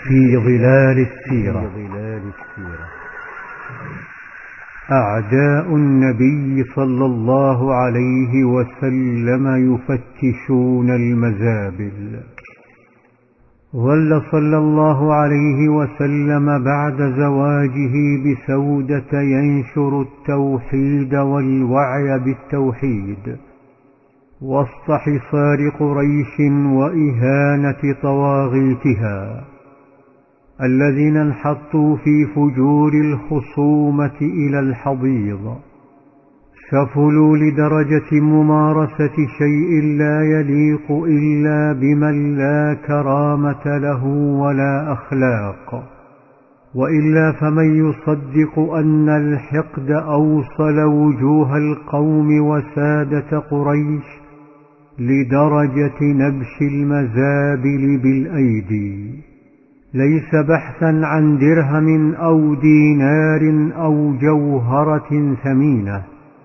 في ظلال السيرة. أعداء النبي صلى الله عليه وسلم يفتشون المزابل. ظل صلى الله عليه وسلم بعد زواجه بسودة ينشر التوحيد والوعي بالتوحيد وسط حصار قريش وإهانة طواغيتها الذين انحطوا في فجور الخصومة إلى الحضيض، سفلوا لدرجة ممارسة شيء لا يليق إلا بمن لا كرامة له ولا أخلاق، وإلا فمن يصدق أن الحقد أوصل وجوه القوم وسادة قريش لدرجة نبش المزابل بالأيدي، ليس بحثا عن درهم أو دينار أو جوهرة ثمينة،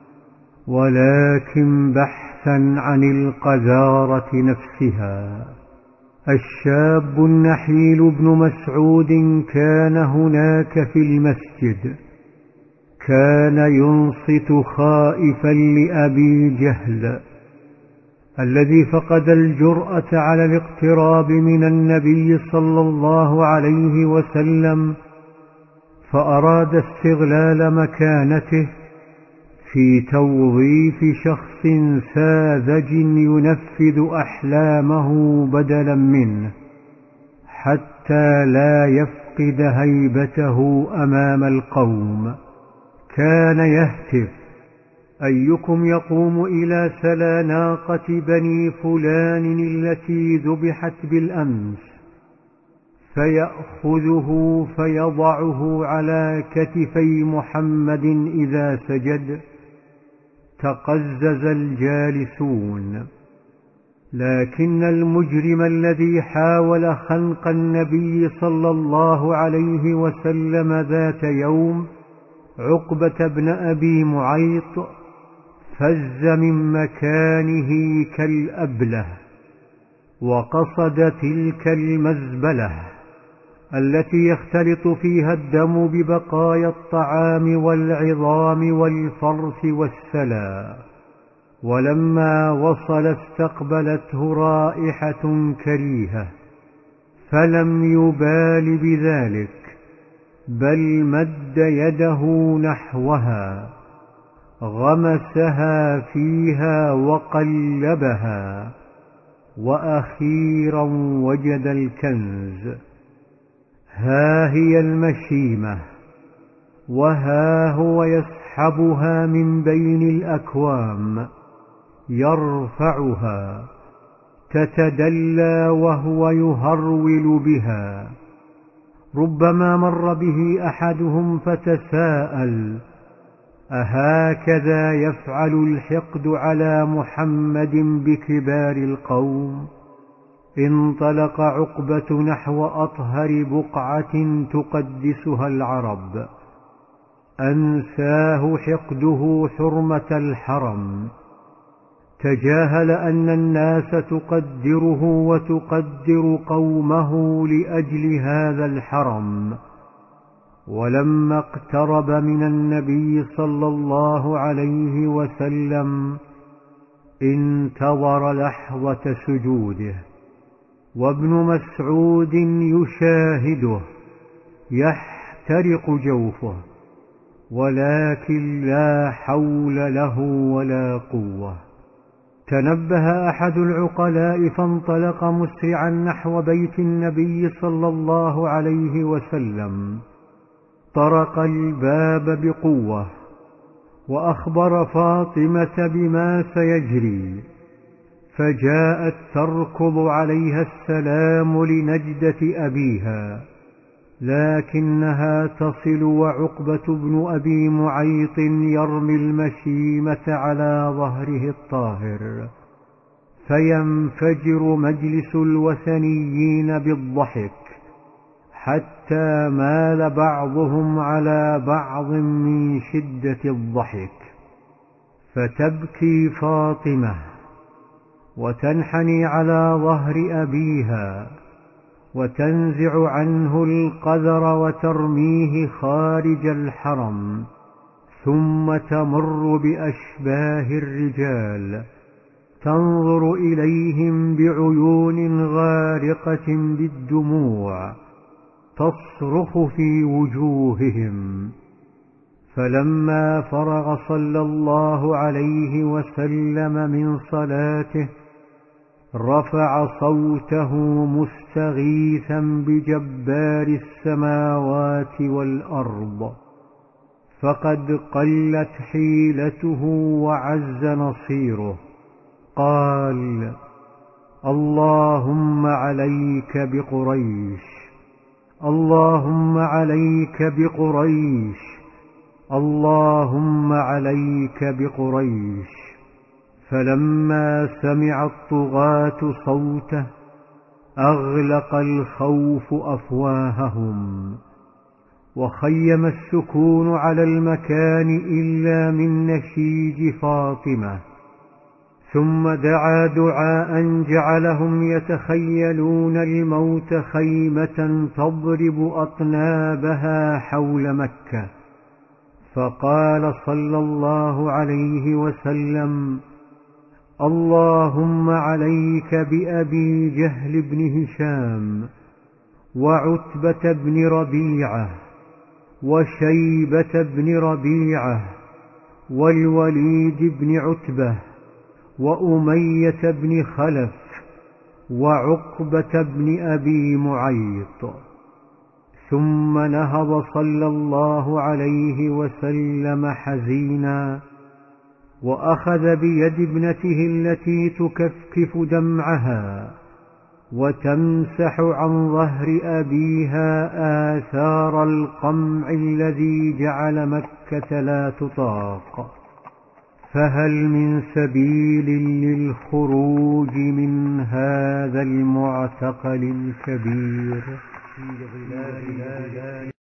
ولكن بحثا عن القذارة نفسها. الشاب النحيل ابن مسعود كان هناك في المسجد، كان ينصت خائفا لأبي جهل الذي فقد الجرأة على الاقتراب من النبي صلى الله عليه وسلم، فأراد استغلال مكانته في توظيف شخص ساذج ينفذ أحلامه بدلا منه حتى لا يفقد هيبته أمام القوم. كان يهتف: أيكم يقوم إلى سلا ناقة بني فلان التي ذبحت بالأمس، فيأخذه فيضعه على كتفي محمد إذا سجد. تقزز الجالسون، لكن المجرم الذي حاول خنق النبي صلى الله عليه وسلم ذات يوم، عقبة بن أبي معيط، فز من مكانه كالأبله وقصد تلك المزبلة التي يختلط فيها الدم ببقايا الطعام والعظام والفرث والسلا. ولما وصل استقبلته رائحة كريهة، فلم يبال بذلك، بل مد يده نحوها، غمسها فيها وقلبها، وأخيرا وجد الكنز. ها هي المشيمة، وها هو يسحبها من بين الأكوام، يرفعها تتدلى وهو يهرول بها. ربما مر به أحدهم فتساءل: أهكذا يفعل الحقد على محمد بكبار القوم؟ انطلق عقبة نحو أطهر بقعة تقدسها العرب، أنساه حقده حرمة الحرم، تجاهل أن الناس تقدره وتقدر قومه لأجل هذا الحرم. ولما اقترب من النبي صلى الله عليه وسلم انتظر لحظة سجوده، وابن مسعود يشاهده يحترق جوفه، ولكن لا حول له ولا قوة. تنبه أحد العقلاء فانطلق مسرعا نحو بيت النبي صلى الله عليه وسلم، طرق الباب بقوة وأخبر فاطمة بما سيجري، فجاءت تركض عليها السلام لنجدة أبيها، لكنها تصل وعقبة بن أبي معيط يرمي المشيمة على ظهره الطاهر، فينفجر مجلس الوثنيين بالضحك، حتى مال بعضهم على بعض من شدة الضحك. فتبكي فاطمة وتنحني على ظهر أبيها، وتنزع عنه القذر وترميه خارج الحرم، ثم تمر بأشباه الرجال تنظر إليهم بعيون غارقة بالدموع تصرخ في وجوههم. فلما فرغ صلى الله عليه وسلم من صلاته رفع صوته مستغيثا بجبار السماوات والأرض، فقد قلت حيلته وعز نصيره. قال: اللهم عليك بقريش، اللهم عليك بقريش، اللهم عليك بقريش. فلما سمع الطغاة صوته أغلق الخوف أفواههم، وخيم السكون على المكان إلا من نشيج فاطمة. ثم دعا دعاء جعلهم يتخيلون الموت خيمة تضرب أطنابها حول مكة. فقال صلى الله عليه وسلم: اللهم عليك بأبي جهل بن هشام، وعتبة بن ربيعة، وشيبة بن ربيعة، والوليد بن عتبة، وأمية بن خلف، وعقبة بن أبي معيط. ثم نهض صلى الله عليه وسلم حزينا، وأخذ بيد ابنته التي تكفكف دمعها وتمسح عن ظهر أبيها آثار القمع الذي جعل مكة لا تطاق. فهل من سبيل للخروج من هذا المعتقل الكبير؟